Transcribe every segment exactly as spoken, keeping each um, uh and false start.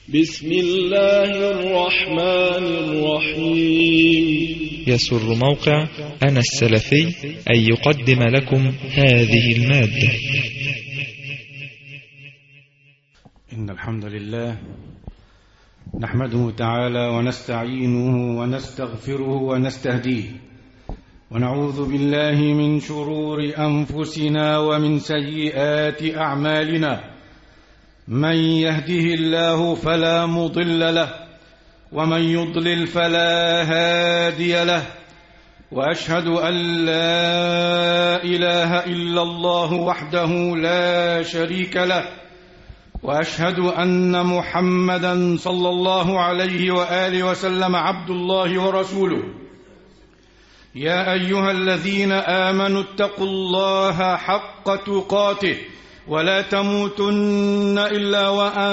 بسم الله الرحمن الرحيم. يسر موقع أنا السلفي أن يقدم لكم هذه المادة. إن الحمد لله نحمده تعالى ونستعينه ونستغفره ونستهديه، ونعوذ بالله من شرور أنفسنا ومن سيئات أعمالنا. من يهده الله فلا مضل له، ومن يضلل فلا هادي له، وأشهد أن لا إله إلا الله وحده لا شريك له، وأشهد أن محمدا صلى الله عليه وآله وسلم عبد الله ورسوله. يا أيها الذين آمنوا اتقوا الله حق تقاته ولا تموتن إلا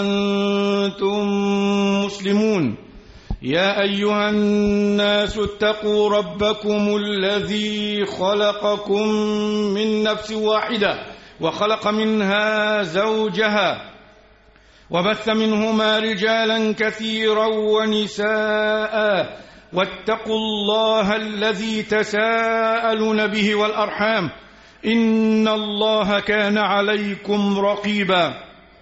وأنتم مسلمون. يا أيها الناس اتقوا ربكم الذي خلقكم من نفس واحدة وخلق منها زوجها وبث منهما رجالا كثيرا ونساء، واتقوا الله الذي تساءلون به والأرحام إن الله كان عليكم رقيبا.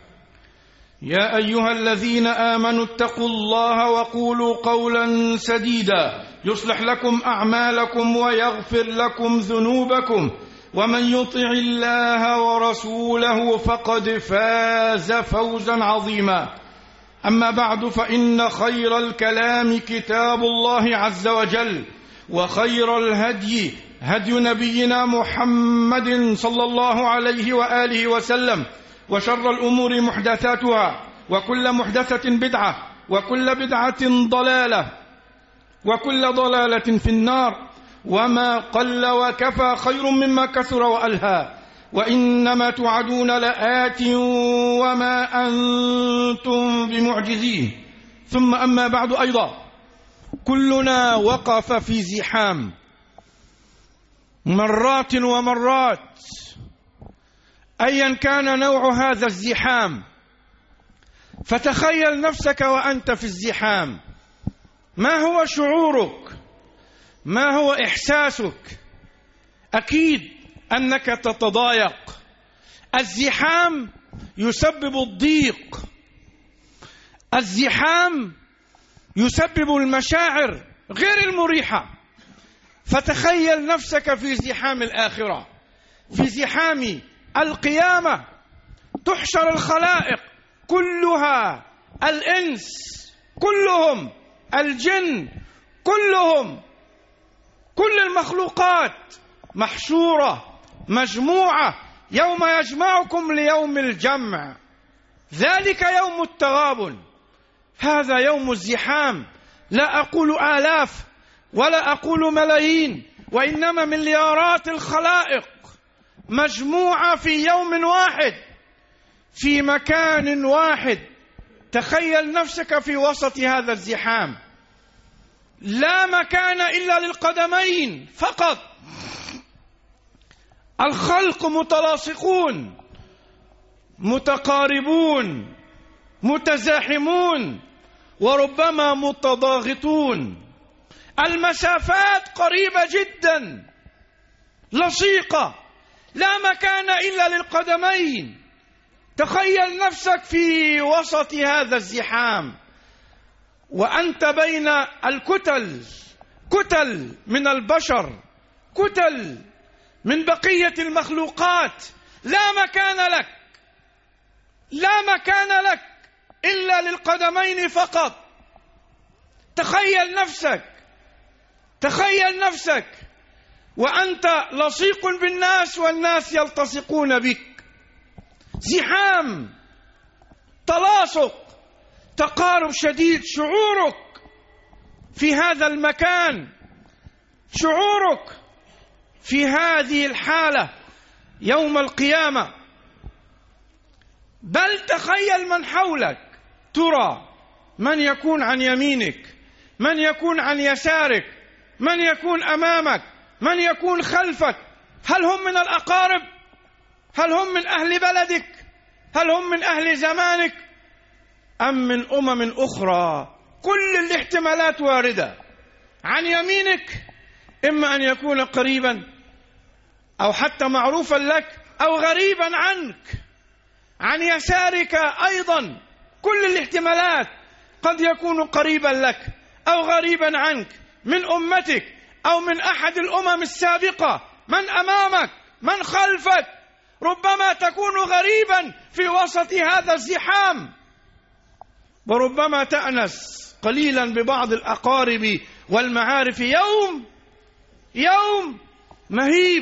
يا أيها الذين آمنوا اتقوا الله وقولوا قولا سديدا يصلح لكم أعمالكم ويغفر لكم ذنوبكم، ومن يطع الله ورسوله فقد فاز فوزا عظيما. أما بعد، فإن خير الكلام كتاب الله عز وجل، وخير الهدي هدي نبينا محمد صلى الله عليه وآله وسلم، وشر الأمور محدثاتها، وكل محدثة بدعة، وكل بدعة ضلالة، وكل ضلالة في النار. وما قل وكفى خير مما كثر وألهى، وإنما توعدون لآت وما أنتم بمعجزين. ثم أما بعد، أيضا كلنا وقف في زحام مرات ومرات، أيا كان نوع هذا الزحام. فتخيل نفسك وأنت في الزحام، ما هو شعورك؟ ما هو إحساسك؟ أكيد أنك تتضايق. الزحام يسبب الضيق، الزحام يسبب المشاعر غير المريحة. فتخيل نفسك في زحام الآخرة، في زحام القيامة. تحشر الخلائق كلها، الإنس كلهم، الجن كلهم، كل المخلوقات محشورة مجموعة يوم يجمعكم ليوم الجمع، ذلك يوم التغابن. هذا يوم الزحام. لا أقول آلاف ولا أقول ملايين، وإنما مليارات الخلائق مجموعة في يوم واحد في مكان واحد. تخيل نفسك في وسط هذا الزحام، لا مكان إلا للقدمين فقط. الخلق متلاصقون متقاربون متزاحمون وربما متضاغطون. المسافات قريبة جدا، لصيقة، لا مكان إلا للقدمين. تخيل نفسك في وسط هذا الزحام، وأنت بين الكتل، كتل من البشر، كتل من بقية المخلوقات. لا مكان لك، لا مكان لك إلا للقدمين فقط. تخيل نفسك، تخيل نفسك وأنت لصيق بالناس والناس يلتصقون بك. زحام، تلاصق، تقارب شديد. شعورك في هذا المكان، شعورك في هذه الحالة يوم القيامة. بل تخيل من حولك، ترى من يكون عن يمينك، من يكون عن يسارك، من يكون أمامك، من يكون خلفك. هل هم من الأقارب؟ هل هم من أهل بلدك؟ هل هم من أهل زمانك؟ أم من أمم أخرى؟ كل الاحتمالات واردة. عن يمينك إما أن يكون قريبا أو حتى معروفا لك أو غريبا عنك. عن يسارك أيضا كل الاحتمالات، قد يكون قريبا لك أو غريبا عنك، من أمتك أو من أحد الأمم السابقة، من أمامك من خلفك. ربما تكون غريبا في وسط هذا الزحام، وربما تأنس قليلا ببعض الأقارب والمعارف. يوم يوم مهيب،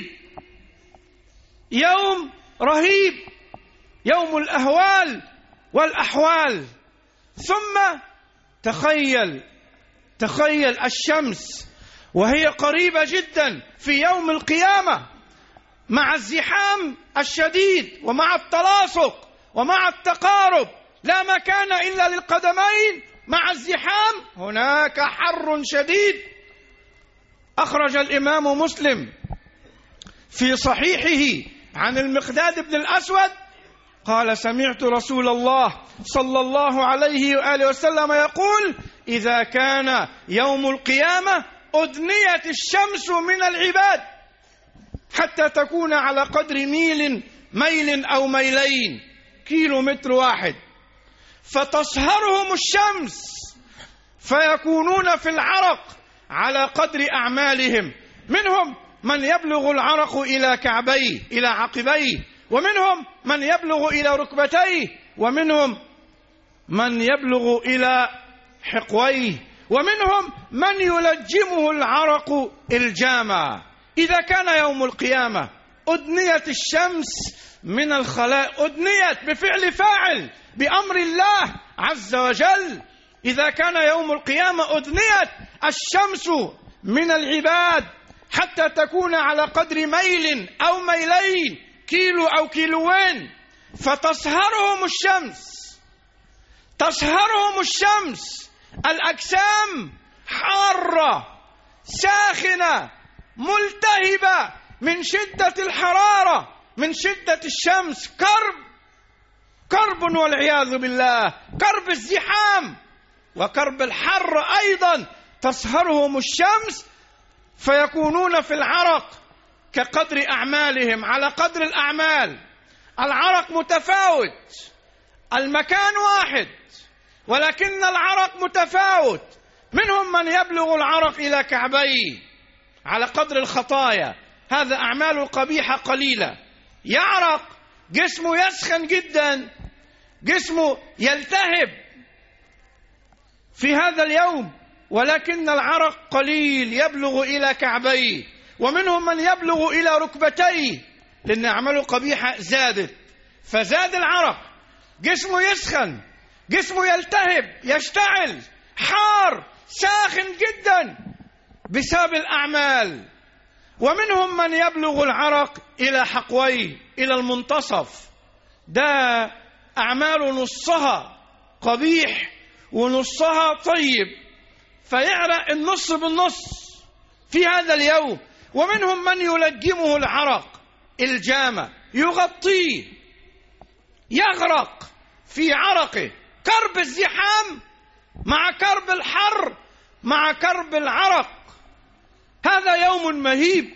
يوم رهيب، يوم الأهوال والأحوال. ثم تخيل تخيل الشمس وهي قريبة جدا في يوم القيامة، مع الزحام الشديد ومع التلاصق ومع التقارب، لا مكان إلا للقدمين. مع الزحام هناك حر شديد. أخرج الإمام مسلم في صحيحه عن المقداد بن الأسود قال: سمعت رسول الله صلى الله عليه وآله وسلم يقول: إذا كان يوم القيامة أدنيت الشمس من العباد حتى تكون على قدر ميل ميل أو ميلين، كيلو متر واحد، فتصهرهم الشمس فيكونون في العرق على قدر أعمالهم. منهم من يبلغ العرق إلى كعبيه إلى عقبيه، ومنهم من يبلغ إلى ركبتيه، ومنهم من يبلغ إلى حقويه، ومنهم من يلجمه العرق الجاما. إذا كان يوم القيامة أدنيت الشمس من الخلاء، أدنيت بفعل فاعل بأمر الله عز وجل. إذا كان يوم القيامة أدنيت الشمس من العباد حتى تكون على قدر ميل أو ميلين، كيلو أو كيلوين، فتصهرهم الشمس تصهرهم الشمس الأجسام حارة ساخنة ملتهبة من شدة الحرارة، من شدة الشمس، كرب كرب والعياذ بالله، كرب الزحام وكرب الحر أيضا. تصهرهم الشمس فيكونون في العرق كقدر أعمالهم، على قدر الأعمال. العرق متفاوت، المكان واحد ولكن العرق متفاوت. منهم من يبلغ العرق إلى كعبيه على قدر الخطايا، هذا أعمال قبيحة قليلة، يعرق، جسمه يسخن جدا، جسمه يلتهب في هذا اليوم، ولكن العرق قليل يبلغ إلى كعبيه. ومنهم من يبلغ إلى ركبتيه، لأن أعماله قبيحة زادت فزاد العرق، جسمه يسخن، جسمه يلتهب، يشتعل، حار، ساخن جدا بسبب الأعمال. ومنهم من يبلغ العرق إلى حقويه، إلى المنتصف، ده أعمال نصها قبيح ونصها طيب، فيعرق النص بالنص في هذا اليوم. ومنهم من يلجمه العرق الجامة، يغطيه، يغرق في عرقه، كرب الزحام مع كرب الحر مع كرب العرق. هذا يوم مهيب.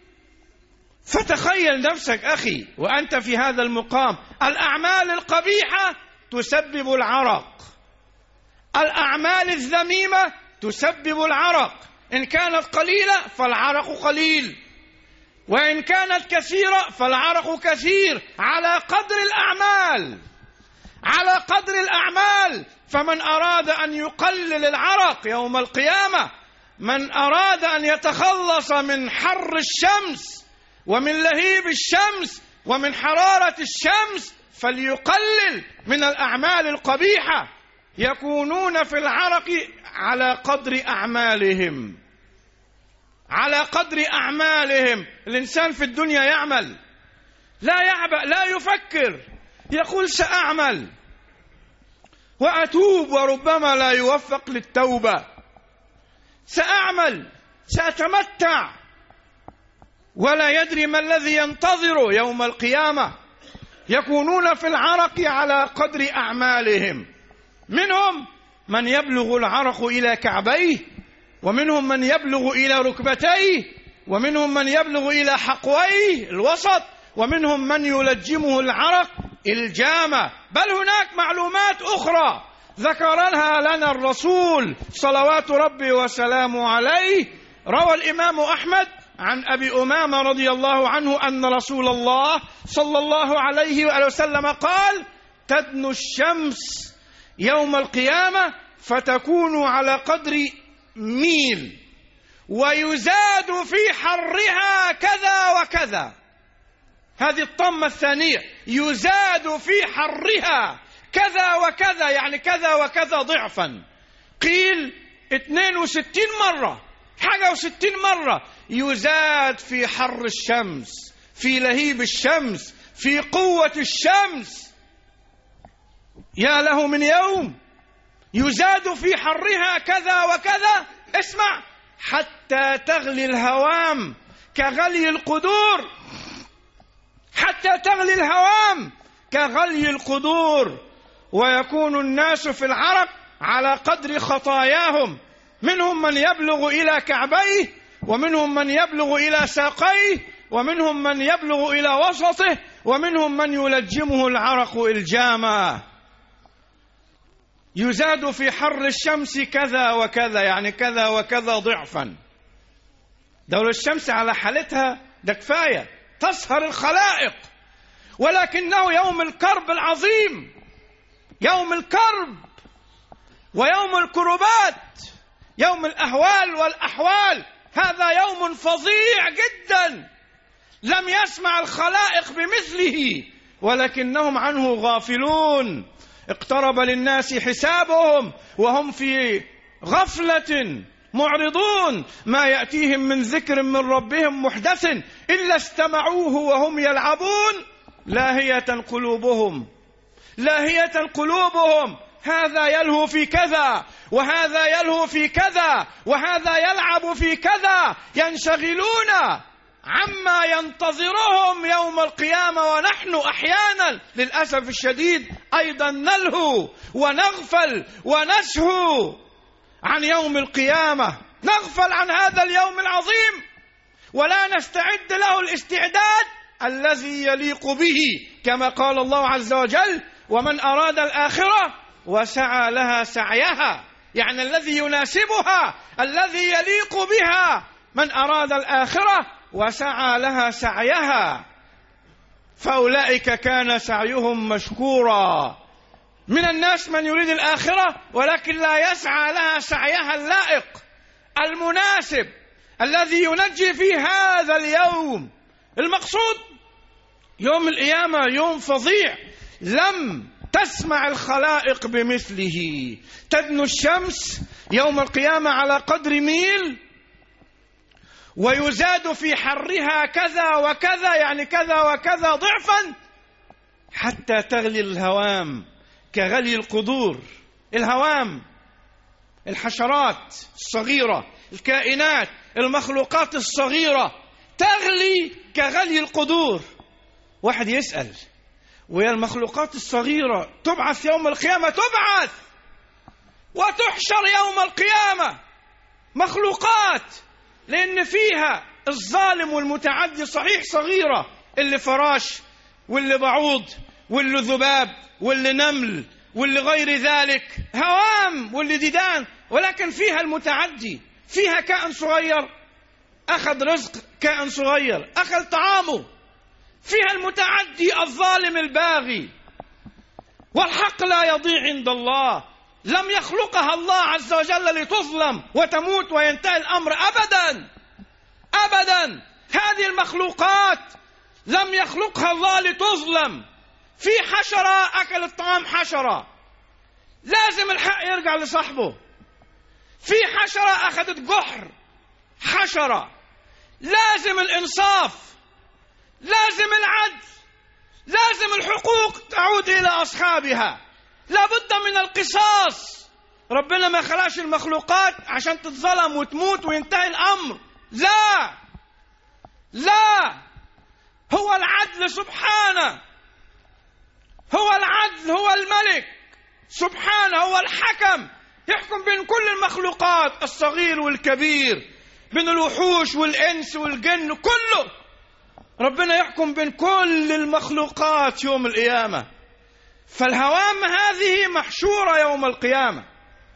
فتخيل نفسك أخي وأنت في هذا المقام، الأعمال القبيحة تسبب العرق، الأعمال الذميمة تسبب العرق، إن كانت قليلة فالعرق قليل، وإن كانت كثيرة فالعرق كثير، على قدر الأعمال، على قدر الأعمال. فمن أراد أن يقلل العرق يوم القيامة، من أراد أن يتخلص من حر الشمس ومن لهيب الشمس ومن حرارة الشمس، فليقلل من الأعمال القبيحة. يكونون في العرق على قدر أعمالهم، على قدر أعمالهم. الإنسان في الدنيا يعمل، لا يعبأ، لا يفكر، يقول سأعمل وأتوب وربما لا يوفق للتوبة، سأعمل سأتمتع، ولا يدري ما الذي ينتظره يوم القيامة. يكونون في العرق على قدر أعمالهم. منهم من يبلغ العرق إلى كعبيه، ومنهم من يبلغ إلى ركبتيه، ومنهم من يبلغ إلى حقويه الوسط، ومنهم من يلجمه العرق الجامة. بل هناك معلومات أخرى ذكرها لنا الرسول صلوات ربي وسلامه عليه. روى الإمام أحمد عن أبي أمامة رضي الله عنه أن رسول الله صلى الله عليه وآله وسلم قال: تدنو الشمس يوم القيامة فتكون على قدر ميل، ويزاد في حرها كذا وكذا. هذه الطمة الثانية، يزاد في حرها كذا وكذا، يعني كذا وكذا ضعفا. قيل اثنين وستين مرة، حاجة وستين مرة يزاد في حر الشمس، في لهيب الشمس، في قوة الشمس. يا له من يوم يزاد في حرها كذا وكذا. اسمع: حتى تغلي الهوام كغلي القدور، حتى تغلي الهوام كغلي القدور، ويكون الناس في العرق على قدر خطاياهم، منهم من يبلغ إلى كعبيه، ومنهم من يبلغ إلى ساقيه، ومنهم من يبلغ إلى وسطه، ومنهم من يلجمه العرق إلجاما. يزاد في حر الشمس كذا وكذا، يعني كذا وكذا ضعفا. دور الشمس على حالتها ده كفاية تسهر الخلائق، ولكنه يوم الكرب العظيم، يوم الكرب ويوم الكربات، يوم الأهوال والأحوال. هذا يوم فظيع جدا لم يسمع الخلائق بمثله، ولكنهم عنه غافلون. اقترب للناس حسابهم وهم في غفلة معرضون، ما يأتيهم من ذكر من ربهم محدث إلا استمعوه وهم يلعبون، لاهية قلوبهم، لاهية قلوبهم. هذا يلهو في كذا، وهذا يلهو في كذا، وهذا يلعب في كذا، ينشغلون عما ينتظرهم يوم القيامة. ونحن أحيانا للأسف الشديد أيضا نلهو ونغفل ونسهو عن يوم القيامة، نغفل عن هذا اليوم العظيم، ولا نستعد له الاستعداد الذي يليق به، كما قال الله عز وجل: ومن أراد الآخرة وسعى لها سعيها، يعني الذي يناسبها، الذي يليق بها. من أراد الآخرة وسعى لها سعيها فأولئك كان سعيهم مشكورا. من الناس من يريد الآخرة ولكن لا يسعى لها سعيها اللائق المناسب الذي ينجي في هذا اليوم. المقصود يوم القيامة يوم فظيع لم تسمع الخلائق بمثله. تدنو الشمس يوم القيامة على قدر ميل، ويزاد في حرها كذا وكذا، يعني كذا وكذا ضعفا، حتى تغلي الهوام كغلي القدور. الهوام الحشرات الصغيرة، الكائنات المخلوقات الصغيرة، تغلي كغلي القدور. واحد يسأل: ويا المخلوقات الصغيرة تبعث يوم القيامة؟ تبعث وتحشر يوم القيامة مخلوقات، لأن فيها الظالم والمتعدي صحيح صغيرة، اللي فراش واللي بعوض واللي ذباب واللي نمل واللي غير ذلك، هوام واللي ديدان، ولكن فيها المتعدي، فيها كائن صغير أخذ رزق كائن صغير، أخذ طعامه. فيها المتعدي الظالم الباغي. والحق لا يضيع عند الله، لم يخلقها الله عز وجل لتظلم وتموت وينتهي الأمر أبدا أبدا. هذه المخلوقات لم يخلقها الله لتظلم. في حشرة أكل الطعام حشرة، لازم الحق يرجع لصاحبه. في حشرة أخذت جحر حشرة، لازم الإنصاف، لازم العدل، لازم الحقوق تعود إلى أصحابها، لابد من القصاص. ربنا ما خلقش المخلوقات عشان تتظلم وتموت وينتهي الأمر، لا لا، هو العدل سبحانه، هو العدل، هو الملك، سبحانه هو الحكم، يحكم بين كل المخلوقات الصغير والكبير، بين الوحوش والإنس والجن كله. ربنا يحكم بين كل المخلوقات يوم القيامة. فالهوام هذه محشورة يوم القيامة.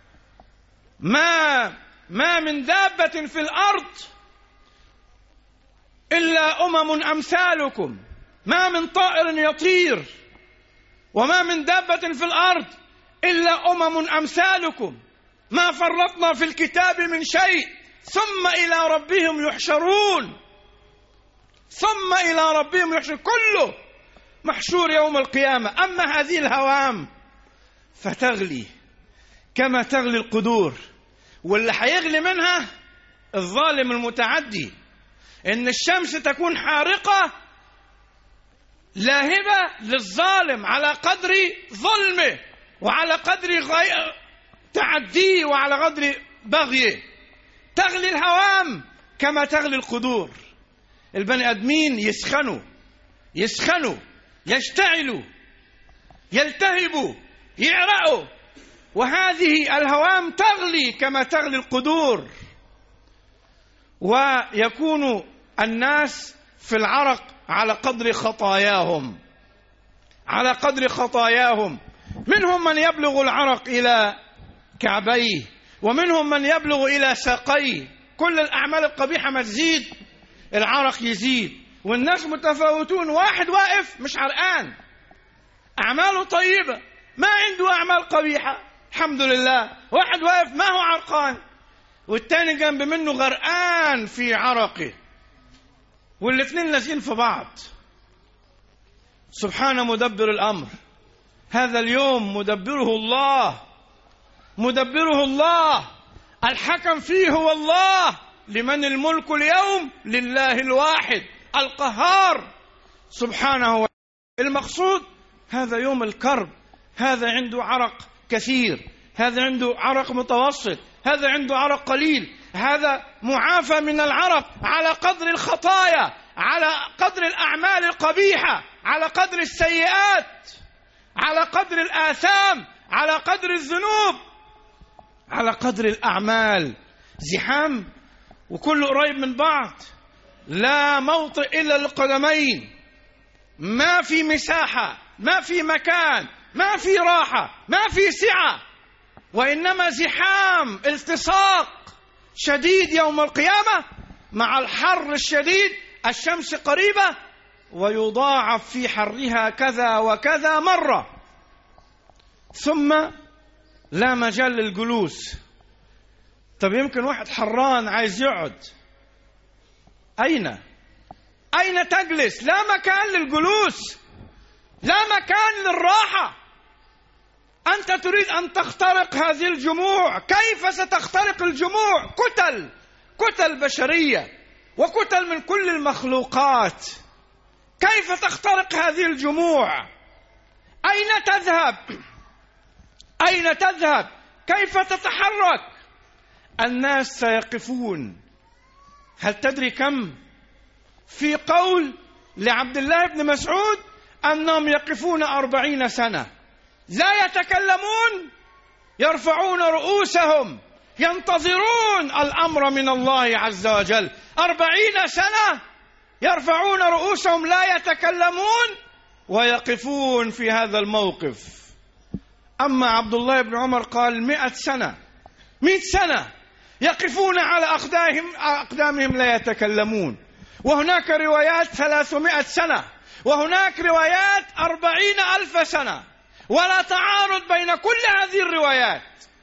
ما ما من دابة في الأرض إلا أمم أمثالكم، ما من طائر يطير وما من دابة في الأرض إلا أمم أمثالكم، ما فرطنا في الكتاب من شيء ثم إلى ربهم يحشرون، ثم إلى ربهم يحشرون، كله محشور يوم القيامة. أما هذه الهوام فتغلي كما تغلي القدور، واللي هيغلي منها الظالم المتعدي. إن الشمس تكون حارقة لاهبة للظالم على قدر ظلمه وعلى قدر تعديه وعلى قدر بغيه. تغلي الهوام كما تغلي القدور. البني آدمين يسخنوا يسخنوا يشتعلوا يلتهبوا يعرقوا، وهذه الهوام تغلي كما تغلي القدور. ويكون الناس في العرق على قدر خطاياهم، على قدر خطاياهم. منهم من يبلغ العرق إلى كعبيه، ومنهم من يبلغ إلى ساقيه. كل الأعمال القبيحة ما تزيد العرق يزيد. والناس متفاوتون، واحد واقف مش عرقان، أعماله طيبة، ما عنده أعمال قبيحة الحمد لله. واحد واقف ما هو عرقان، والتاني جنب منه غرقان في عرقه، والاثنين لازين في بعض. سبحان مدبر الأمر. هذا اليوم مدبره الله، مدبره الله، الحكم فيه هو الله. لمن الملك اليوم؟ لله الواحد القهار سبحانه وتعالى. المقصود هذا يوم الكرب. هذا عنده عرق كثير، هذا عنده عرق متوسط، هذا عنده عرق قليل، هذا معافى من العرق على قدر الخطايا، على قدر الأعمال القبيحة، على قدر السيئات، على قدر الآثام، على قدر الذنوب، على قدر الأعمال. زحام وكله قريب من بعض، لا موطئ إلا للقدمين، ما في مساحة، ما في مكان، ما في راحة، ما في سعة، وإنما زحام التصاق شديد يوم القيامة مع الحر الشديد. الشمس قريبة ويضاعف في حرها كذا وكذا مرة، ثم لا مجال للجلوس. طب يمكن واحد حران عايز يقعد، أين أين تجلس؟ لا مكان للجلوس، لا مكان للراحة. أنت تريد أن تخترق هذه الجموع، كيف ستخترق الجموع؟ كتل كتل بشرية وكتل من كل المخلوقات، كيف تخترق هذه الجموع؟ أين تذهب؟ أين تذهب؟ كيف تتحرك؟ الناس سيقفون. هل تدري كم؟ في قول لعبد الله بن مسعود أنهم يقفون أربعين سنة لا يتكلمون، يرفعون رؤوسهم ينتظرون الأمر من الله عز وجل. أربعين سنة يرفعون رؤوسهم لا يتكلمون ويقفون في هذا الموقف. أما عبد الله بن عمر قال مئة سنة، مئة سنة يقفون على أقدامهم, أقدامهم لا يتكلمون. وهناك روايات ثلاثمائة سنة، وهناك روايات أربعين ألف سنة، ولا تعارض بين كل هذه الروايات.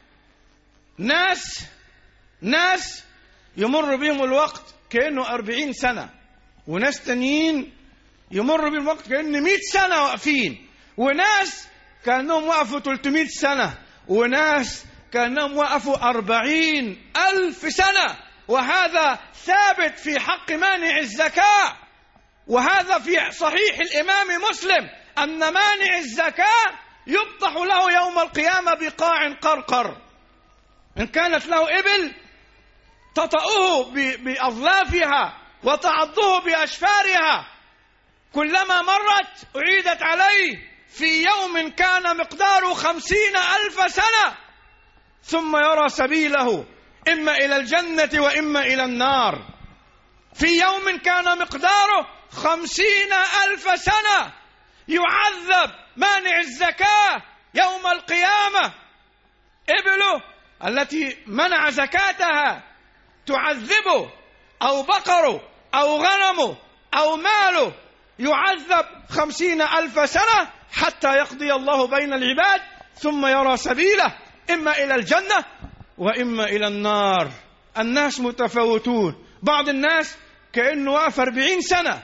ناس ناس يمر بهم الوقت كأنه أربعين سنة، وناس تانيين يمر بهم الوقت كأنه مئة سنة واقفين، وناس كأنهم وقفوا ثلاثمائة سنة، وناس كأنهم وقفوا أربعين ألف سنة. وهذا ثابت في حق مانع الزكاة، وهذا في صحيح الإمام مسلم أن مانع الزكاة يفتح له يوم القيامة بقاع قرقر. إن كانت له إبل تطأه بأظلافها وتعضه بأشفارها، كلما مرت أعيدت عليه في يوم كان مقداره خمسين ألف سنة، ثم يرى سبيله إما إلى الجنة وإما إلى النار. في يوم كان مقداره خمسين ألف سنة يعذب مانع الزكاة يوم القيامة. إبله التي منع زكاتها تعذبه، أو بقره أو غنمه أو ماله يعذب خمسين ألف سنة حتى يقضي الله بين العباد، ثم يرى سبيله إما إلى الجنة وإما إلى النار. الناس متفاوتون، بعض الناس كأنه واقف أربعين سنة.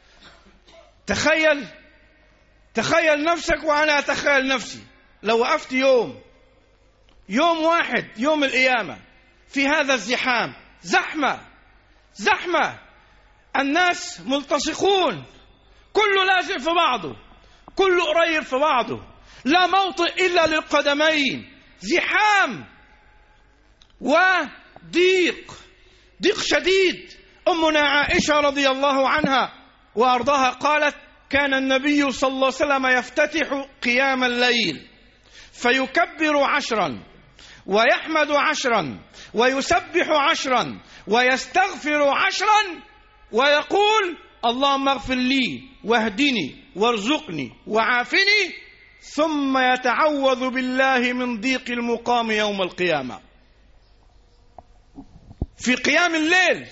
تخيل تخيل نفسك وأنا أتخيل نفسي لو وقفت يوم يوم واحد يوم القيامة في هذا الزحام، زحمة زحمة، الناس ملتصقون، كله لازق في بعضه، كله قريب في بعضه، لا موطئ إلا للقدمين، زحام وضيق، ضيق شديد. أمنا عائشة رضي الله عنها وأرضاها قالت: كان النبي صلى الله عليه وسلم يفتتح قيام الليل فيكبر عشرا ويحمد عشرا ويسبح عشرا ويستغفر عشرا ويقول: اللهم اغفر لي واهدني وارزقني وعافني، ثم يتعوذ بالله من ضيق المقام يوم القيامة. في قيام الليل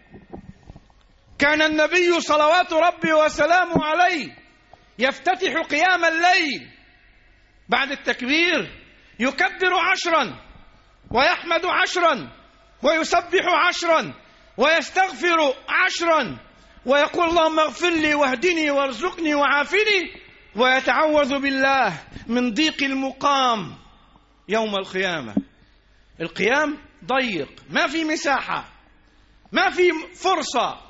كان النبي صلوات ربي وسلامه عليه يفتتح قيام الليل بعد التكبير يكبر عشرا ويحمد عشرا ويسبح عشرا ويستغفر عشرا ويقول: اللهم اغفر لي واهدني وارزقني وعافني، ويتعوذ بالله من ضيق المقام يوم القيامة. القيام ضيق، ما في مساحة، ما في فرصة،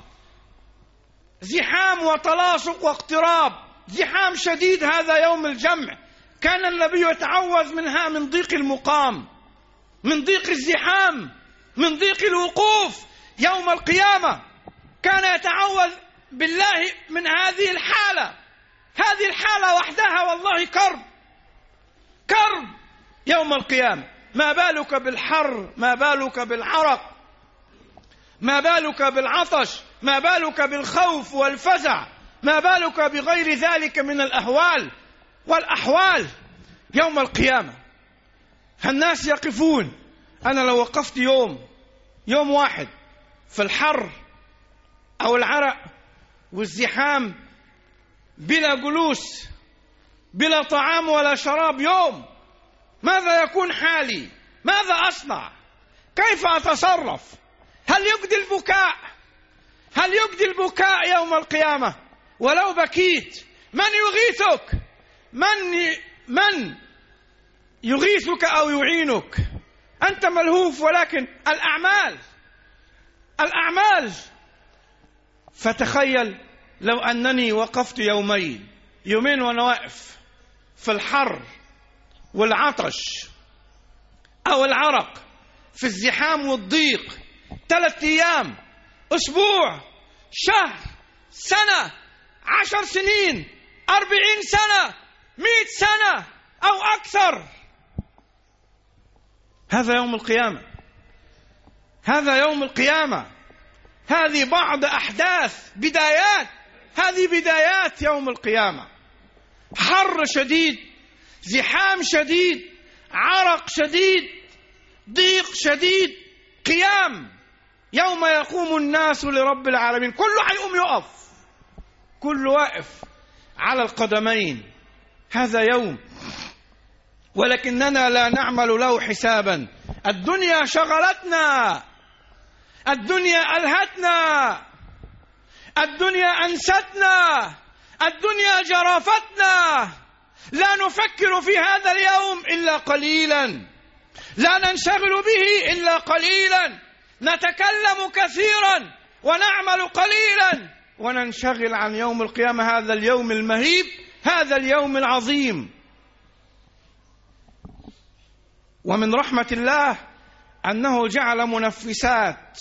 زحام وتلاصق واقتراب، زحام شديد. هذا يوم الجمع. كان النبي يتعوذ منها، من ضيق المقام، من ضيق الزحام، من ضيق الوقوف يوم القيامة. كان يتعوذ بالله من هذه الحالة. هذه الحالة وحدها والله كرب كرب يوم القيامة. ما بالك بالحر، ما بالك بالعرق، ما بالك بالعطش، ما بالك بالخوف والفزع، ما بالك بغير ذلك من الأهوال والأحوال يوم القيامة. الناس يقفون. أنا لو وقفت يوم يوم واحد في الحر أو العرق والزحام بلا جلوس بلا طعام ولا شراب يوم، ماذا يكون حالي؟ ماذا أصنع؟ كيف أتصرف؟ هل يجدي البكاء؟ هل يجدي البكاء يوم القيامة؟ ولو بكيت من يغيثك؟ من من يغيثك أو يعينك؟ أنت ملهوف، ولكن الأعمال الأعمال فتخيل لو أنني وقفت يومين يومين وأنا واقف في الحر والعطش أو العرق، في الزحام والضيق، ثلاثة أيام، أسبوع، شهر، سنة، عشر سنين، أربعين سنة، مئة سنة أو أكثر. هذا يوم القيامة. هذا يوم القيامة. هذه بعض أحداث بدايات هذه بدايات يوم القيامة. حر شديد، زحام شديد، عرق شديد، ضيق شديد، قيام يوم يقوم الناس لرب العالمين. كله حيقوم يقف، كله واقف على القدمين. هذا يوم، ولكننا لا نعمل له حسابا. الدنيا شغلتنا، الدنيا ألهتنا، الدنيا أنستنا، الدنيا جرافتنا. لا نفكر في هذا اليوم إلا قليلا، لا ننشغل به إلا قليلا، نتكلم كثيرا ونعمل قليلا، وننشغل عن يوم القيامة، هذا اليوم المهيب، هذا اليوم العظيم. ومن رحمة الله أنه جعل منفسات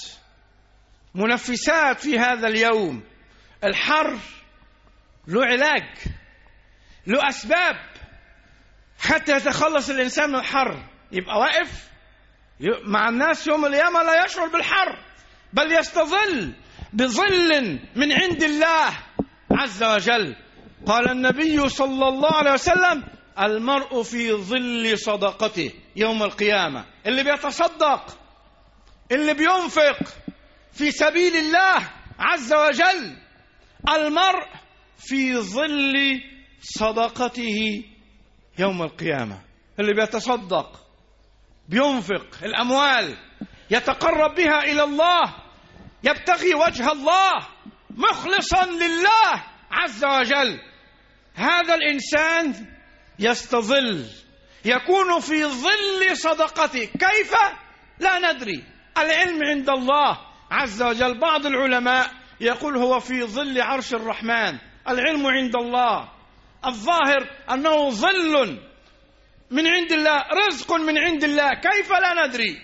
منفسات في هذا اليوم. الحر له علاج، له أسباب حتى يتخلص الإنسان من الحر، يبقى واقف مع الناس يوم القيامة لا يشعر بالحر، بل يستظل بظل من عند الله عز وجل. قال النبي صلى الله عليه وسلم: المرء في ظل صدقته يوم القيامة. اللي بيتصدق، اللي بينفق في سبيل الله عز وجل، المرء في ظل صدقته يوم القيامة. اللي بيتصدق، بينفق الأموال، يتقرب بها إلى الله، يبتغي وجه الله مخلصا لله عز وجل، هذا الإنسان يستظل، يكون في ظل صدقته. كيف؟ لا ندري، العلم عند الله عز وجل. بعض العلماء يقول هو في ظل عرش الرحمن، العلم عند الله. الظاهر أنه ظل من عند الله، رزق من عند الله، كيف؟ لا ندري.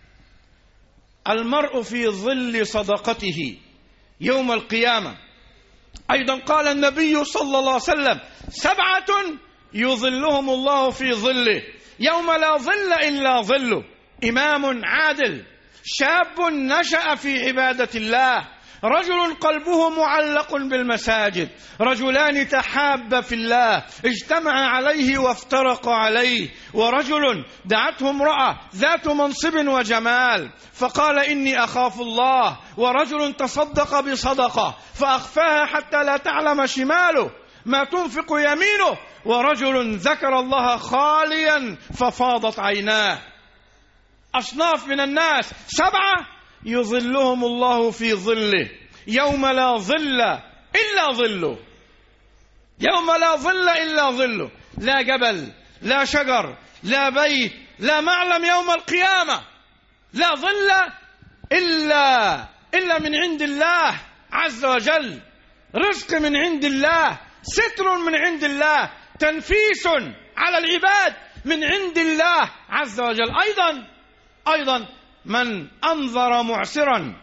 المرء في ظل صدقته يوم القيامة. أيضا قال النبي صلى الله عليه وسلم: سبعة يظلهم الله في ظله يوم لا ظل إلا ظله: إمام عادل، شاب نشأ في عبادة الله، رجل قلبه معلق بالمساجد، رجلان تحابا في الله اجتمعا عليه وافترقا عليه، ورجل دعته امرأة ذات منصب وجمال فقال: إني أخاف الله، ورجل تصدق بصدقة فأخفاها حتى لا تعلم شماله ما تنفق يمينه، ورجل ذكر الله خاليا ففاضت عيناه. أصناف من الناس سبعة يظلهم الله في ظله يوم لا ظل إلا ظله، يوم لا ظل إلا ظله، لا جبل، لا شجر، لا بيت، لا معلم يوم القيامة، لا ظل إلا إلا من عند الله عز وجل، رزق من عند الله، ستر من عند الله، تنفيس على العباد من عند الله عز وجل. أيضا أيضا من أنظر معسرا،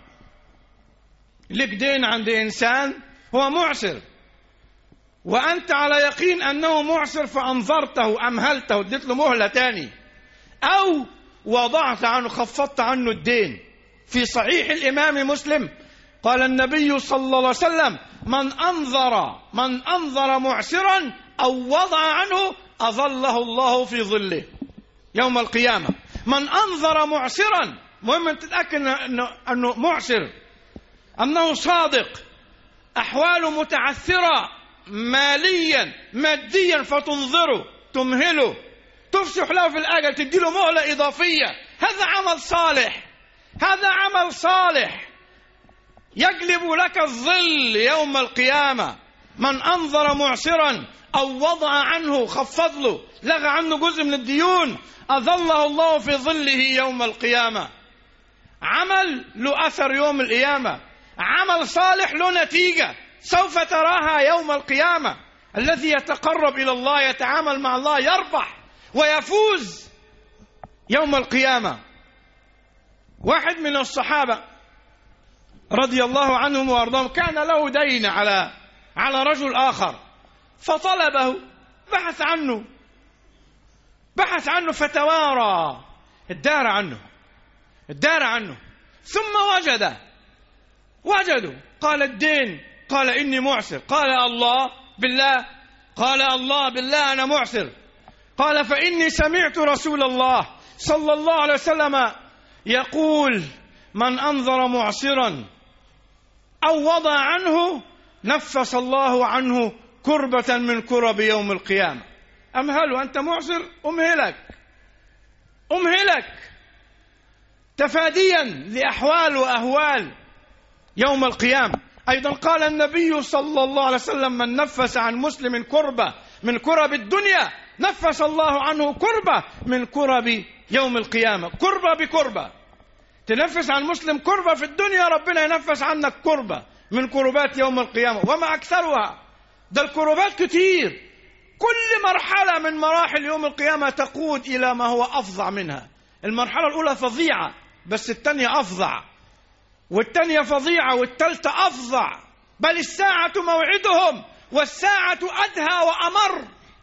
لك دين عند إنسان هو معسر وأنت على يقين أنه معسر فأنظرته، أمهلته، اديت له مهلة تاني، أو وضعت عنه، خفضت عنه الدين. في صحيح الإمام مسلم قال النبي صلى الله عليه وسلم: من أنظر من أنظر معسرا أو وضع عنه أظله الله في ظله يوم القيامة. من أنظر معسرا، مهم أن تتأكد أنه, أنه معسر، أنه صادق، أحواله متعثرة ماليا ماديا، فتنظره، تمهله، تفسح له في الأجل، تديله مهلة إضافية. هذا عمل صالح، هذا عمل صالح يجلب لك الظل يوم القيامة. من أنظر معسرا أو وضع عنه، خفض له، لغى عنه جزء من الديون، أظله الله في ظله يوم القيامة. عمل له أثر يوم القيامة، عمل صالح له نتيجة سوف تراها يوم القيامة. الذي يتقرب إلى الله، يتعامل مع الله، يربح ويفوز يوم القيامة. واحد من الصحابة رضي الله عنهم وارضاهم كان له دين على على رجل آخر، فطلبه، بحث عنه بحث عنه فتوارى، الدار عنه الدار عنه ثم وجده وجده قال: الدين، قال: إني معسر، قال: الله بالله، قال: الله بالله أنا معسر، قال: فإني سمعت رسول الله صلى الله عليه وسلم يقول: من أنظر معسرا أو وضع عنه نفس الله عنه كربة من كرب يوم القيامة. أمهله، أنت معسر، أمهلك أمهلك تفاديا لأحوال وأهوال يوم القيامة. أيضا قال النبي صلى الله عليه وسلم: من نفس عن مسلم كربة من كرب الدنيا نفس الله عنه كربة من كرب يوم القيامة. كربة بكربة، تنفس عن مسلم كربة في الدنيا، ربنا ينفس عنك كربة من كربات يوم القيامة. وما أكثرها، ده الكربات كتير. كل مرحلة من مراحل يوم القيامة تقود إلى ما هو أفظع منها. المرحلة الأولى فظيعة، بس الثانية أفظع، والثانية فظيعة، والثالثة أفظع. بل الساعة موعدهم والساعة أدهى وأمر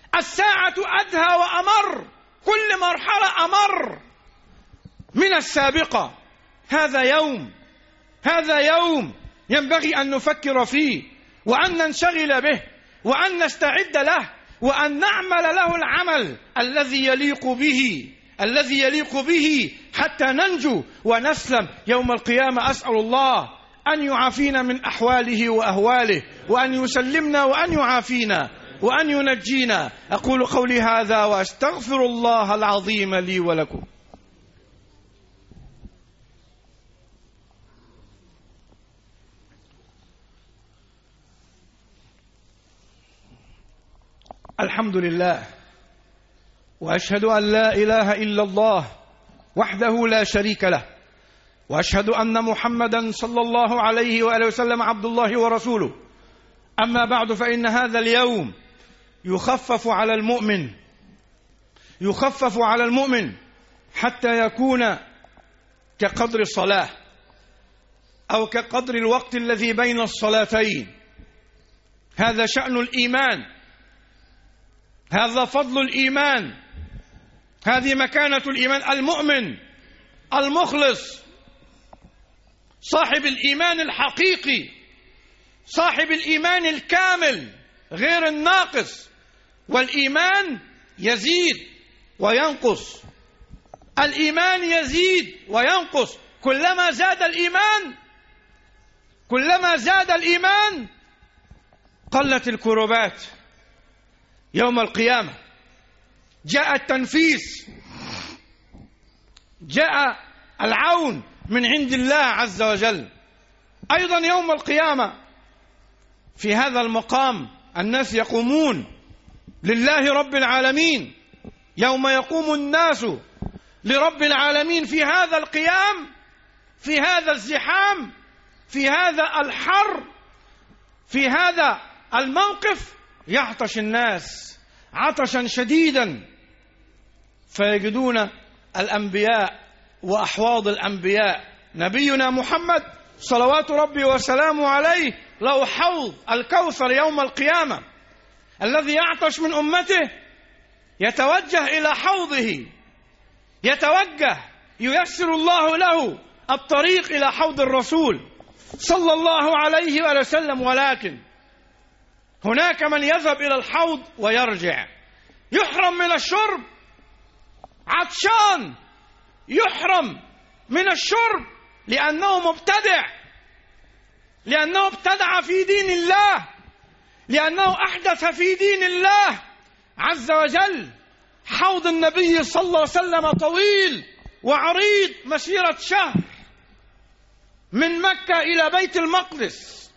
الساعة أدهى وأمر، كل مرحلة أمر من السابقة. هذا يوم هذا يوم ينبغي أن نفكر فيه، وأن ننشغل به، وأن نستعد له، وأن نعمل له العمل الذي يليق به الذي يليق به حتى ننجو ونسلم يوم القيامة. أسأل الله أن يعافينا من أحواله وأهواله، وأن يسلمنا وأن يعافينا وأن ينجينا. أقول قولي هذا وأستغفر الله العظيم لي ولكم. الحمد لله، وأشهد أن لا إله إلا الله وحده لا شريك له، وأشهد أن محمدا صلى الله عليه وآله وسلم عبد الله ورسوله. أما بعد، فإن هذا اليوم يخفف على المؤمن يخفف على المؤمن حتى يكون كقدر الصلاة أو كقدر الوقت الذي بين الصلاتين. هذا شأن الإيمان، هذا فضل الإيمان، هذه مكانة الإيمان. المؤمن المخلص، صاحب الإيمان الحقيقي، صاحب الإيمان الكامل غير الناقص. والإيمان يزيد وينقص، الإيمان يزيد وينقص. كلما زاد الإيمان كلما زاد الإيمان قلت الكربات. يوم القيامة جاء التنفيس، جاء العون من عند الله عز وجل. أيضا يوم القيامة في هذا المقام الناس يقومون لله رب العالمين. يوم يقوم الناس لرب العالمين في هذا القيام، في هذا الزحام، في هذا الحر، في هذا الموقف، يعطش الناس عطشا شديدا، فيجدون الأنبياء وأحواض الأنبياء. نبينا محمد صلوات ربي وسلامه عليه له حوض الكوثر يوم القيامة. الذي يعطش من أمته يتوجه إلى حوضه، يتوجه، ييسر الله له الطريق إلى حوض الرسول صلى الله عليه وآله وسلم. ولكن هناك من يذهب إلى الحوض ويرجع، يحرم من الشرب، عطشان، يحرم من الشرب لأنه مبتدع، لأنه ابتدع في دين الله، لأنه أحدث في دين الله عز وجل. حوض النبي صلى الله عليه وسلم طويل وعريض، مسيرة شهر من مكة إلى بيت المقدس،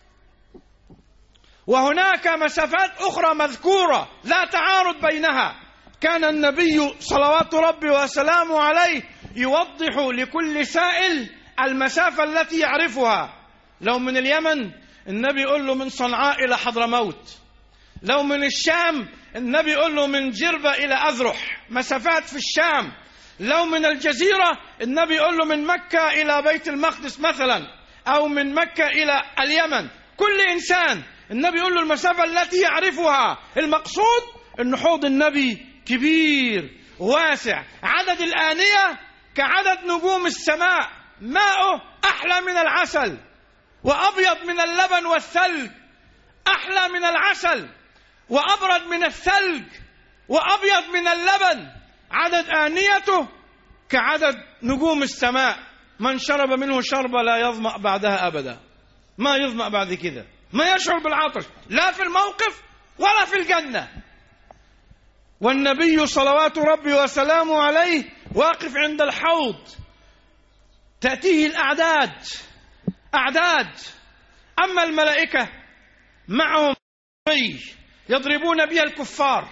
وهناك مسافات أخرى مذكورة لا تعارض بينها. كان النبي صلوات ربي وسلامه عليه يوضح لكل سائل المسافة التي يعرفها. لو من اليمن النبي يقول له من صنعاء إلى حضرموت، لو من الشام النبي يقول له من جربة إلى أذرح، مسافات في الشام. لو من الجزيرة النبي يقول له من مكة إلى بيت المقدس مثلا، أو من مكة إلى اليمن. كل إنسان النبي يقول له المسافة التي يعرفها. المقصود أن حوض النبي كبير واسع، عدد الآنية كعدد نجوم السماء، ماؤه أحلى من العسل وأبيض من اللبن والثلج، أحلى من العسل وأبرد من الثلج وأبيض من اللبن. عدد آنيته كعدد نجوم السماء. من شرب منه شربة لا يظمأ بعدها أبدا، ما يظمأ بعد كده، ما يشعر بالعطش لا في الموقف ولا في الجنة. والنبي صلوات ربي وسلامه عليه واقف عند الحوض، تأتيه الأعداد أعداد. أما الملائكة معهم يضربون بها الكفار،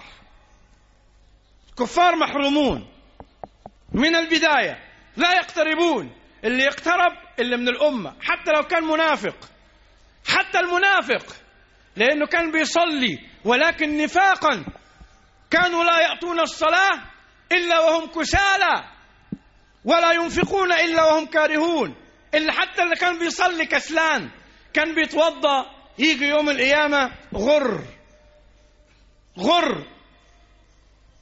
كفار محرومون من البداية، لا يقتربون. اللي يقترب اللي من الأمة، حتى لو كان منافق، حتى المنافق، لأنه كان بيصلي ولكن نفاقا. كانوا لا يأتون الصلاة إلا وهم كسالى، ولا ينفقون إلا وهم كارهون. اللي حتى اللي كان بيصلي كسلان، كان بيتوضأ، يجي يوم القيامة غر غر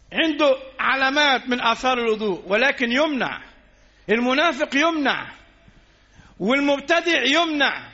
عنده علامات من آثار الوضوء ولكن يمنع. المنافق يمنع، والمبتدع يمنع،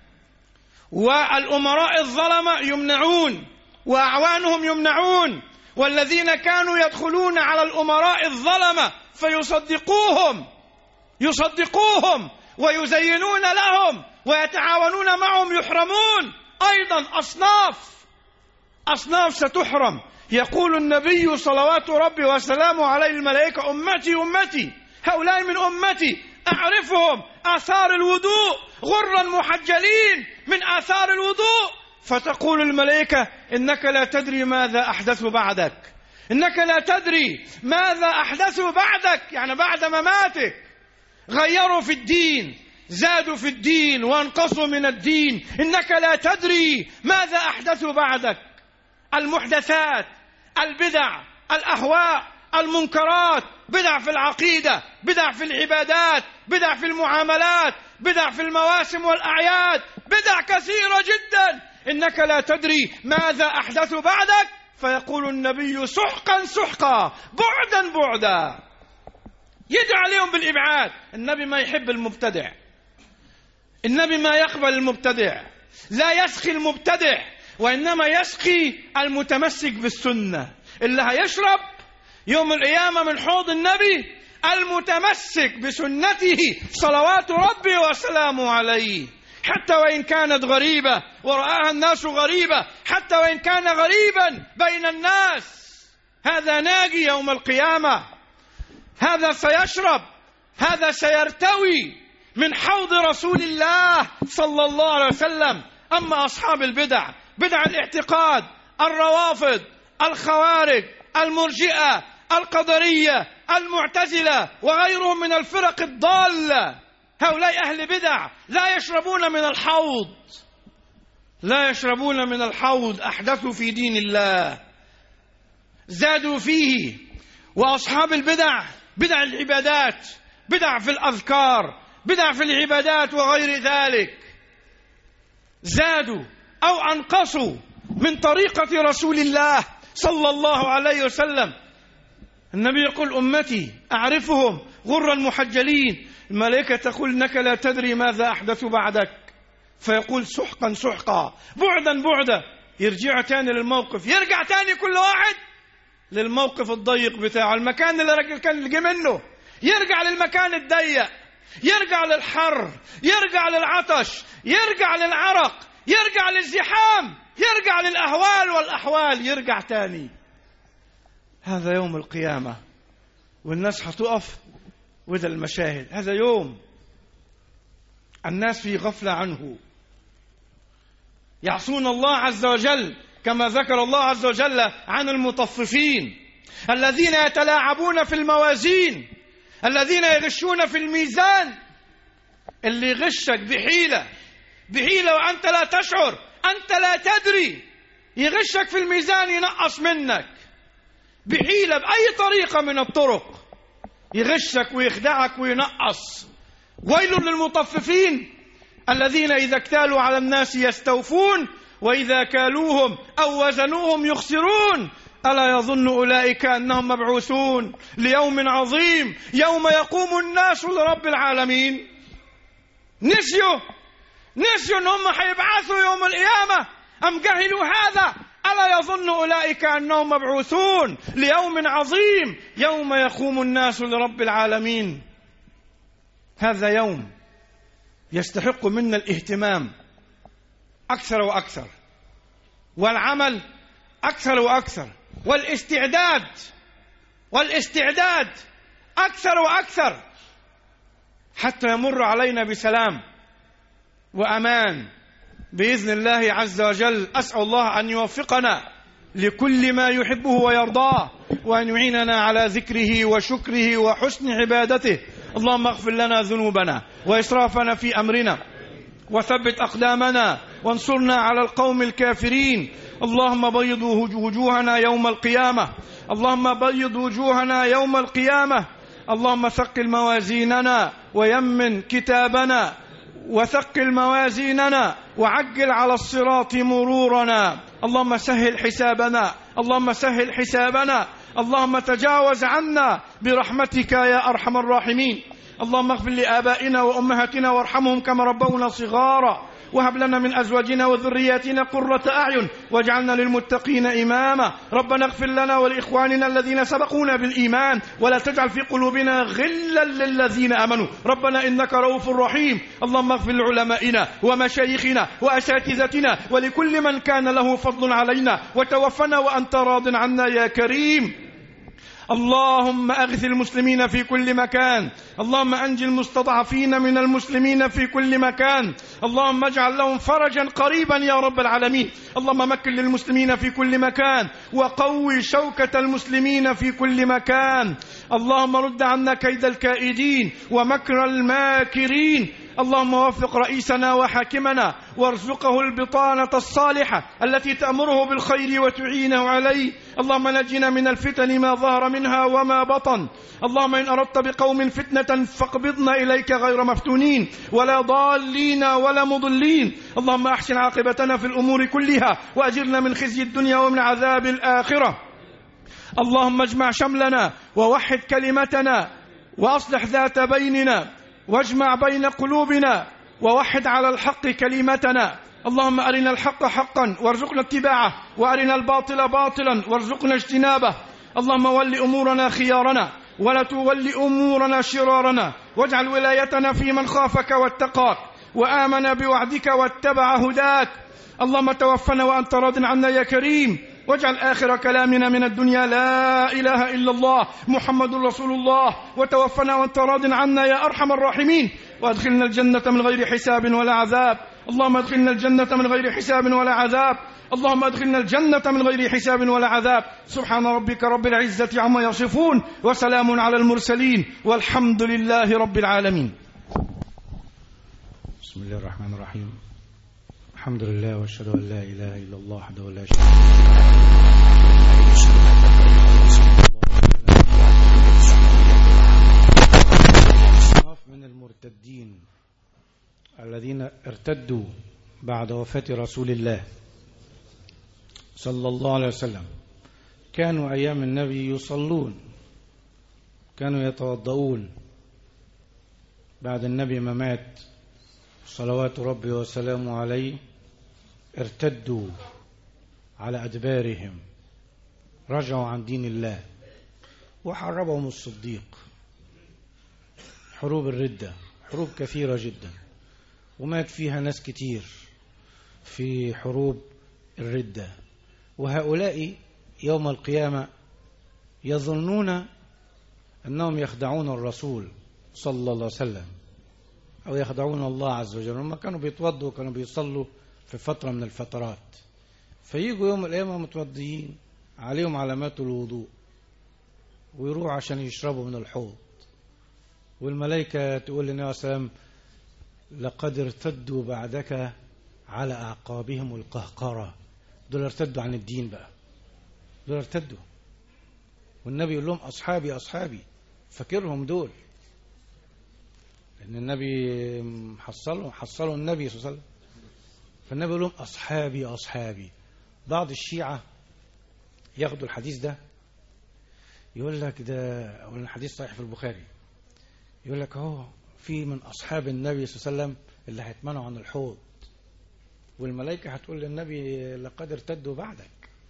والأمراء الظلمة يمنعون، وأعوانهم يمنعون، والذين كانوا يدخلون على الأمراء الظلمة فيصدقوهم يصدقوهم ويزينون لهم ويتعاونون معهم يحرمون. أيضا أصناف أصناف ستحرم. يقول النبي صلوات ربي وسلامه عليه الملائكة: أمتي أمتي، هؤلاء من أمتي أعرفهم آثار الوضوء غرا محجلين من آثار الوضوء. فتقول الملائكة: إنك لا تدري ماذا أحدثوا بعدك، إنك لا تدري ماذا أحدثوا بعدك، يعني بعد مماتك. غيروا في الدين، زادوا في الدين وانقصوا من الدين. إنك لا تدري ماذا أحدثوا بعدك. المحدثات، البدع، الأهواء، المنكرات، بدع في العقيدة، بدع في العبادات، بدع في المعاملات، بدع في المواسم والأعياد، بدع كثيرة جدا. إنك لا تدري ماذا أحدثوا بعدك. فيقول النبي: سحقا سحقا، بعدا بعدا، يدعو عليهم بالإبعاد. النبي ما يحب المبتدع، النبي ما يقبل المبتدع، لا يسقي المبتدع، وإنما يسقي المتمسك بالسنة. اللي هيشرب يوم القيامة من حوض النبي المتمسك بسنته صلوات ربي وسلامه عليه، حتى وإن كانت غريبة ورآها الناس غريبة، حتى وإن كان غريبا بين الناس. هذا ناجي يوم القيامة، هذا سيشرب، هذا سيرتوي من حوض رسول الله صلى الله عليه وسلم. أما أصحاب البدع، بدع الاعتقاد، الروافض، الخوارج، المرجئة، القدرية، المعتزلة، وغيرهم من الفرق الضالة، هؤلاء أهل بدع لا يشربون من الحوض، لا يشربون من الحوض. أحدثوا في دين الله، زادوا فيه. وأصحاب البدع، بدع العبادات، بدع في الأذكار، بدع في العبادات وغير ذلك، زادوا أو أنقصوا من طريقة رسول الله صلى الله عليه وسلم. النبي يقول: أمتي أعرفهم غرا محجلين. الملائكة تقول: إنك لا تدري ماذا أحدثوا بعدك. فيقول: سحقا سحقا، بعدا بعدا. يرجع تاني للموقف، يرجع تاني كل واحد للموقف الضيق بتاعه، المكان اللي الراجل كان جه منه، يرجع للمكان الضيق، يرجع للحر، يرجع للعطش، يرجع للعرق، يرجع للزحام، يرجع للأهوال والأحوال، يرجع تاني. هذا يوم القيامة، والناس هتقف وذا المشاهد. هذا يوم الناس في غفلة عنه، يعصون الله عز وجل، كما ذكر الله عز وجل عن المطففين الذين يتلاعبون في الموازين، الذين يغشون في الميزان. اللي يغشك بحيلة بحيلة وأنت لا تشعر، أنت لا تدري، يغشك في الميزان، ينقص منك بحيلة، بأي طريقة من الطرق يغشك ويخدعك وينقص. ويل للمطففين الذين إذا اكتالوا على الناس يستوفون وإذا كالوهم أو وزنوهم يخسرون. ألا يظن أولئك أنهم مبعوثون ليوم عظيم يوم يقوم الناس لرب العالمين. نسيوا نسيوا أنهم حيبعثوا يوم القيامة، أم جهلوا هذا؟ ألا يظن أولئك أنهم مبعوثون ليوم عظيم يوم يقوم الناس لرب العالمين. هذا يوم يستحق منا الاهتمام أكثر وأكثر، والعمل أكثر وأكثر، والاستعداد والاستعداد أكثر وأكثر، حتى يمر علينا بسلام وأمان بإذن الله عز وجل. أسأل الله أن يوفقنا لكل ما يحبه ويرضاه، وأن يعيننا على ذكره وشكره وحسن عبادته. اللهم اغفر لنا ذنوبنا وإسرافنا في أمرنا، وثبت أقدامنا، وانصرنا على القوم الكافرين. اللهم بيض وجوهنا يوم القيامة، اللهم بيض وجوهنا يوم القيامة. اللهم ثقل موازيننا ويمن كتابنا، وثقل موازيننا وعجل على الصراط مرورنا. اللهم سهل حسابنا، اللهم سهل حسابنا، اللهم تجاوز عنا برحمتك يا أرحم الراحمين. اللهم اغفر لآبائنا وأمهاتنا وارحمهم كما ربونا صغارا، وهب لنا من أزواجنا وذرياتنا قرة أعين واجعلنا للمتقين إماما. ربنا اغفر لنا ولإخواننا الذين سبقونا بالإيمان ولا تجعل في قلوبنا غلا للذين آمنوا ربنا إنك رؤوف رحيم. اللهم اغفر لعلمائنا ومشايخنا وأساتذتنا ولكل من كان له فضل علينا، وتوفنا وأنت راض عنا يا كريم. اللهم أغث المسلمين في كل مكان، اللهم أنجي المستضعفين من المسلمين في كل مكان، اللهم اجعل لهم فرجا قريبا يا رب العالمين. اللهم مكن للمسلمين في كل مكان وقوي شوكة المسلمين في كل مكان. اللهم رد عنا كيد الكائدين ومكر الماكرين. اللهم وفق رئيسنا وحاكمنا وارزقه البطانة الصالحة التي تأمره بالخير وتعينه عليه. اللهم نجنا من الفتن ما ظهر منها وما بطن. اللهم إن أردت بقوم فتنة فاقبضنا إليك غير مفتونين ولا ضالين ولا مضلين. اللهم أحسن عاقبتنا في الأمور كلها وأجرنا من خزي الدنيا ومن عذاب الآخرة. اللهم اجمع شملنا ووحد كلمتنا وأصلح ذات بيننا واجمع بين قلوبنا ووحد على الحق كلمتنا. اللهم أرنا الحق حقا وارزقنا اتباعه وأرنا الباطل باطلا وارزقنا اجتنابه. اللهم ول أمورنا خيارنا ولا تول أمورنا شرارنا، واجعل ولايتنا في من خافك واتقاك وآمن بوعدك واتبع هداك. اللهم توفنا وأنت راض عنا يا كريم، واجعل آخر كلامنا من الدنيا لا إله إلا الله محمد رسول الله، وتوفنا وأنت راض عنا يا أرحم الراحمين، وأدخلنا الجنة من غير حساب ولا عذاب. اللهم ادخلنا الجنة من غير حساب ولا عذاب. اللهم ادخلنا الجنة من غير حساب ولا عذاب. سبحان ربك رب العزة عما يصفون وسلام على المرسلين والحمد لله رب العالمين. بسم الله الرحمن الرحيم. الحمد لله واشهد ان لا اله الا الله وحده لا شريك له. من المرتدين الذين ارتدوا بعد وفاة رسول الله صلى الله عليه وسلم كانوا أيام النبي يصلون، كانوا يتوضؤون بعد النبي ما مات صلوات ربي وسلامه عليه، ارتدوا على أدبارهم، رجعوا عن دين الله، وحاربهم الصديق. حروب الردة حروب كثيرة جدا، ومات فيها ناس كتير في حروب الردة، وهؤلاء يوم القيامة يظنون أنهم يخدعون الرسول صلى الله عليه وسلم أو يخدعون الله عز وجل. هم كانوا بيتوضوا وكانوا بيصلوا في فترة من الفترات، فييجوا يوم القيامة متوضيين عليهم علامات الوضوء، ويروحوا عشان يشربوا من الحوض، والملائكة تقول للنبي صلى الله عليه وسلم لقد ارتدوا بعدك على أعقابهم القهقرة. دول ارتدوا عن الدين بقى، دول ارتدوا. والنبي يقول لهم أصحابي أصحابي، فاكرهم دول، لأن النبي حصلهم حصلوا النبي صلى الله عليه وسلم، فالنبي يقول لهم أصحابي أصحابي. بعض الشيعة ياخدوا الحديث ده يقول لك ده، أولا الحديث صحيح في البخاري، يقول لك اهو في من أصحاب النبي صلى الله عليه وسلم اللي هيتمنعوا عن الحوض، والملائكة هتقول للنبي لقد ارتدوا بعدك.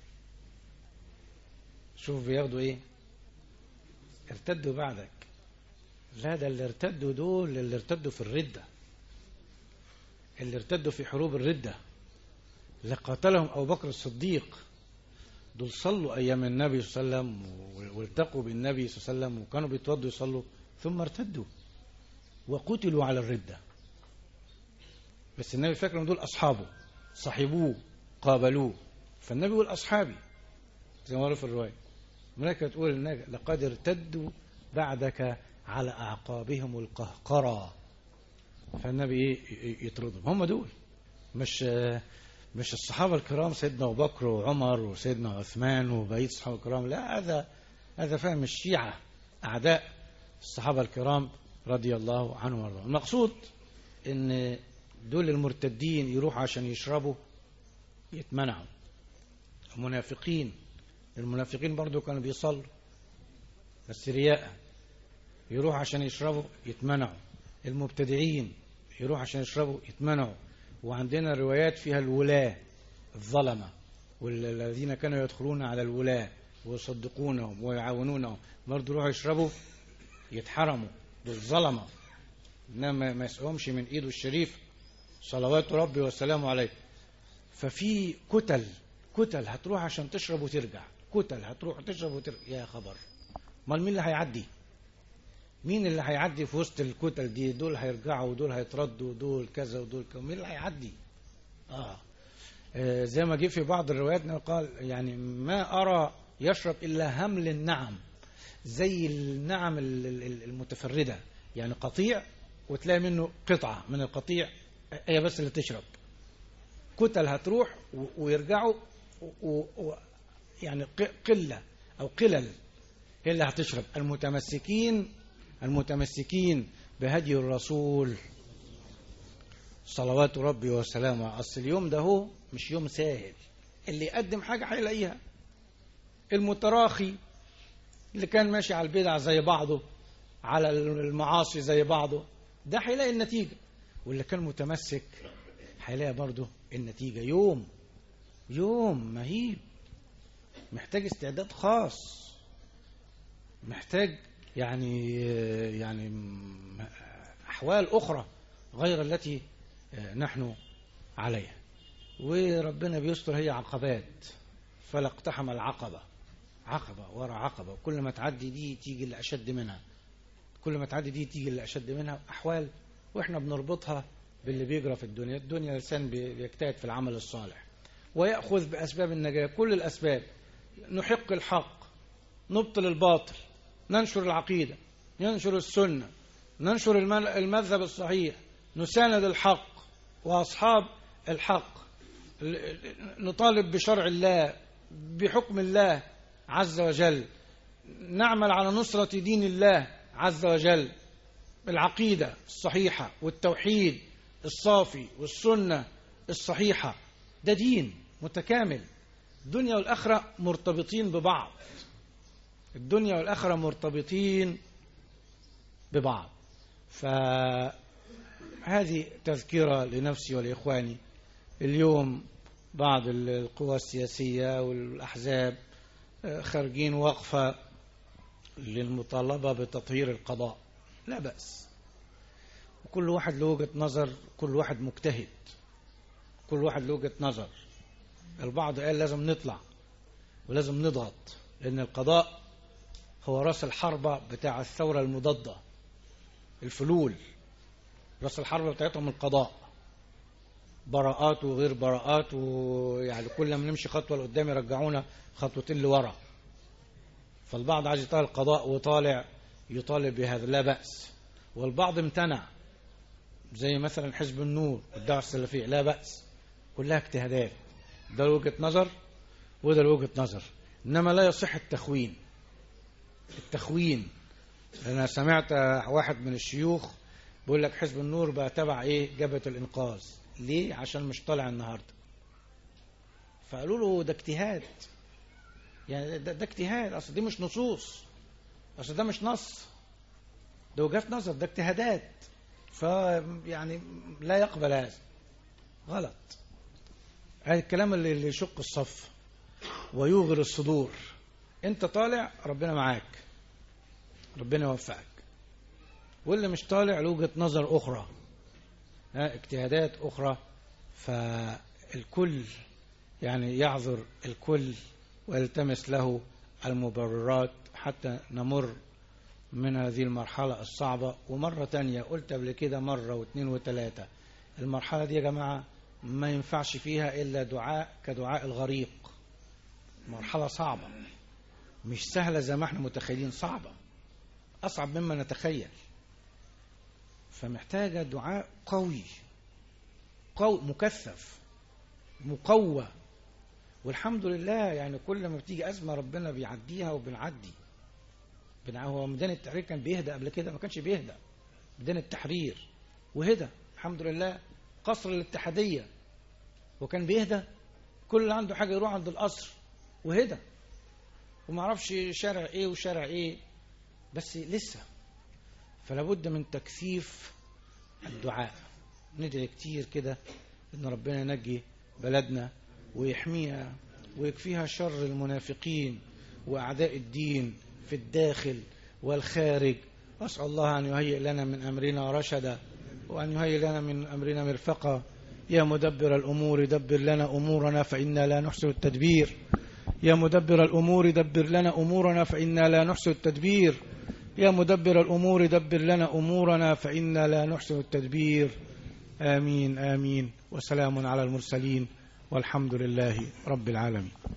شوف بياخدوا ايه؟ ارتدوا بعدك. لا، ده اللي ارتدوا دول اللي ارتدوا في الردة، اللي ارتدوا في حروب الردة، اللي قاتلهم أبو بكر الصديق. دول صلوا أيام النبي صلى الله عليه وسلم والتقوا بالنبي صلى الله عليه وسلم وكانوا بيتوضوا يصلوا، ثم ارتدوا وقتلوا على الردة. بس النبي فاكر ان دول أصحابه، صاحبوه، قابلوه، فالنبي يقول أصحابي زي ما قالوا في الرواية. الملائكة تقول لقد ارتدوا بعدك على أعقابهم القهقرة، فالنبي يطردهم. هم دول، مش مش الصحابة الكرام سيدنا أبو بكر وعمر وسيدنا عثمان وبقية الصحابة الكرام، لا، هذا هذا فهم الشيعة أعداء الصحابة الكرام رضي الله عنهم وارضاهم. المقصود ان دول المرتدين يروحوا عشان يشربوا يتمنعوا. المنافقين المنافقين برضو كانوا بيصلوا بس رياء. يروح عشان يشربوا يتمنعوا، المبتدعين يروح عشان يشربوا يتمنعوا. وعندنا روايات فيها الولاة الظلمة والذين كانوا يدخلون على الولاة ويصدقونهم ويعاونونهم برضه يروحوا يشربوا يتحرموا، دول ظلمة، إنما ما يسقوهمش من إيده الشريف صلوات ربي وسلامه عليه. ففي كتل كتل هتروح عشان تشرب وترجع، كتل هتروح تشرب وترجع. يا خبر، امال مين اللي هيعدي؟ مين اللي هيعدي في وسط الكتل دي؟ دول هيرجعوا ودول هيتردوا ودول كذا ودول كذا، مين اللي هيعدي؟ آه. آه زي ما جه في بعض الروايات قال يعني ما أرى يشرب إلا همل النعم، زي النعم المتفردة، يعني قطيع وتلاقي منه قطعة من القطيع هي بس اللي تشرب. كتل هتروح ويرجعوا و و يعني قلة أو قلل هي اللي هتشرب. المتمسكين المتمسكين بهدي الرسول صلوات ربي وسلامه. أصل اليوم ده هو مش يوم سهل، اللي يقدم حاجة هيلاقيها. المتراخي اللي كان ماشي على البدع زي بعضه، على المعاصي زي بعضه، ده هيلاقي النتيجة. واللي كان متمسك هيلاقي برضه النتيجة. يوم يوم مهيب، محتاج استعداد خاص، محتاج يعني يعني أحوال أخرى غير التي نحن عليها. وربنا بيستر هي عقبات، فلا اقتحم العقبة، عقبة ورا عقبة، وكل ما تعدي دي تيجي اللي أشد منها، كل ما تعدي دي تيجي اللي أشد منها. أحوال وإحنا بنربطها باللي بيجرى في الدنيا. الدنيا الإنسان بيجتهد في العمل الصالح ويأخذ بأسباب النجاة، كل الأسباب، نحق الحق، نبطل الباطل، ننشر العقيدة، ننشر السنة، ننشر المذهب الصحيح، نساند الحق وأصحاب الحق، نطالب بشرع الله، بحكم الله عز وجل، نعمل على نصرة دين الله عز وجل، العقيدة الصحيحة والتوحيد الصافي والسنة الصحيحة. ده دين متكامل. الدنيا والآخرة مرتبطين ببعض، الدنيا والآخرة مرتبطين ببعض. فهذه تذكرة لنفسي ولإخواني. اليوم بعض القوى السياسية والأحزاب خارجين وقفة للمطالبة بتطهير القضاء، لا بأس، وكل واحد له وجهة نظر، كل واحد مجتهد، كل واحد له وجهة نظر. البعض قال لازم نطلع ولازم نضغط، لأن القضاء هو رأس الحربة بتاع الثورة المضادة، الفلول رأس الحربة بتاعتهم القضاء، براءات وغير براءات، ويعني كل ما نمشي خطوة لقدام يرجعونا خطوتين لورا. فالبعض عايز يطالع القضاء وطالع يطالب بهذا، لا بأس. والبعض امتنع، زي مثلا حزب النور والدعوة السلفية، لا بأس، كلها اجتهادات، ده وجهة نظر وده وجهة نظر، إنما لا يصح التخوين. التخوين، أنا سمعت واحد من الشيوخ بيقول لك حزب النور بقى تبع إيه؟ جبهة الإنقاذ. ليه؟ عشان مش طالع النهارده. فقالوا له ده اجتهاد، يعني ده, ده اجتهاد، أصل دي مش نصوص، أصل ده مش نص، ده وجهات نظر، ده اجتهادات، فيعني لا يقبل هذا، غلط. هذا الكلام اللي, اللي يشق الصف ويوغر الصدور. انت طالع ربنا معاك، ربنا يوفقك، واللي مش طالع له وجهة نظر أخرى، اجتهادات أخرى. فالكل يعني يعذر الكل ويلتمس له المبررات حتى نمر من هذه المرحلة الصعبة. ومرة تانية قلت قبل كده مرة واثنين وثلاثة، المرحلة دي يا جماعة ما ينفعش فيها إلا دعاء كدعاء الغريق. مرحلة صعبة، مش سهلة زي ما احنا متخيلين، صعبة، أصعب مما نتخيل. فمحتاجة دعاء قوي، قوي مكثف مقوى. والحمد لله يعني كل ما بتيجي أزمة ربنا بيعديها وبنعدي. هو ميدان التحرير كان بيهدى قبل كده؟ ما كانش بيهدى. ميدان التحرير وهدى الحمد لله. قصر الاتحادية وكان بيهدى، كل اللي عنده حاجة يروح عند القصر وهدى، وما عرفش شارع ايه وشارع ايه. بس لسه، فلا بد من تكثيف الدعاء. ندعي كتير كده إن ربنا ينجي بلدنا ويحميها ويكفيها شر المنافقين وأعداء الدين في الداخل والخارج. أسأل الله أن يهيئ لنا من أمرنا رشدا، وأن يهيئ لنا من أمرنا مرفقا. يا مدبر الأمور دبر لنا أمورنا فإنا لا نحسن التدبير. يا مدبر الأمور دبر لنا أمورنا فإنا لا نحسن التدبير. يا مدبر الأمور دبر لنا أمورنا فإنا لا نحسن التدبير. آمين آمين. وسلام على المرسلين والحمد لله رب العالمين.